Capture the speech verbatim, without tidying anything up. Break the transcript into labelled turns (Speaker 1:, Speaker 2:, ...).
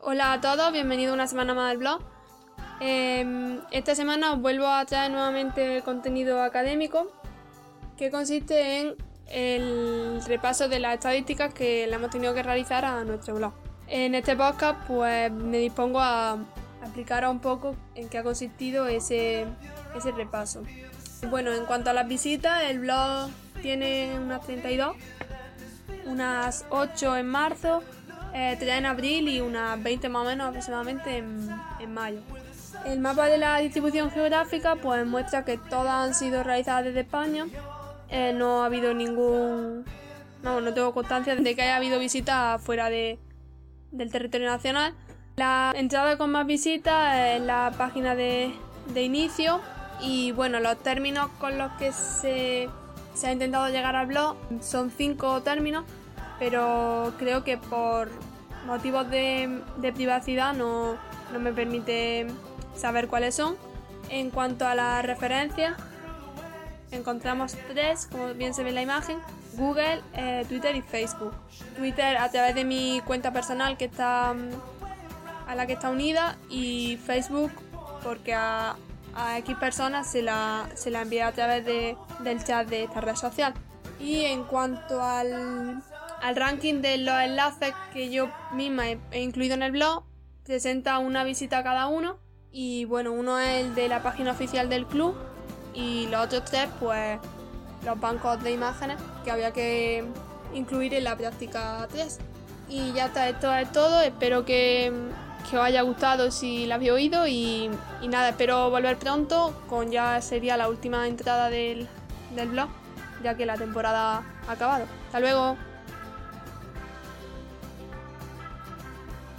Speaker 1: Hola a todos, bienvenidos una semana más al blog. Eh, esta semana os vuelvo a traer nuevamente contenido académico que consiste en el repaso de las estadísticas que le hemos tenido que realizar a nuestro blog. En este podcast pues me dispongo a explicaros un poco en qué ha consistido ese, ese repaso. Bueno, en cuanto a las visitas, el blog tiene unas treinta y dos, unas ocho en marzo, eh, tres en abril y unas veinte más o menos aproximadamente en, en mayo. El mapa de la distribución geográfica pues muestra que todas han sido realizadas desde España. Eh, no ha habido ningún... No, no tengo constancia de que haya habido visitas fuera de, del territorio nacional. La entrada con más visitas es la página de, de inicio y bueno, los términos con los que se, se ha intentado llegar al blog son cinco términos, pero creo que por motivos de, de privacidad no, no me permite saber cuáles son. En cuanto a las referencias, encontramos tres, como bien se ve en la imagen: Google, eh, Twitter y Facebook. Twitter a través de mi cuenta personal que está a la que está unida, y Facebook porque a, a X personas se la, se la envía a través de, del chat de esta red social. Y en cuanto al, al ranking de los enlaces que yo misma he, he incluido en el blog, presenta una visita a cada uno, y bueno, uno es el de la página oficial del club y los otros tres pues los bancos de imágenes que había que incluir en la práctica tres. Y ya está, esto es todo. Espero que, que os haya gustado si la habéis oído y, y nada, espero volver pronto con ya sería la última entrada del, del blog, ya que la temporada ha acabado. Hasta luego.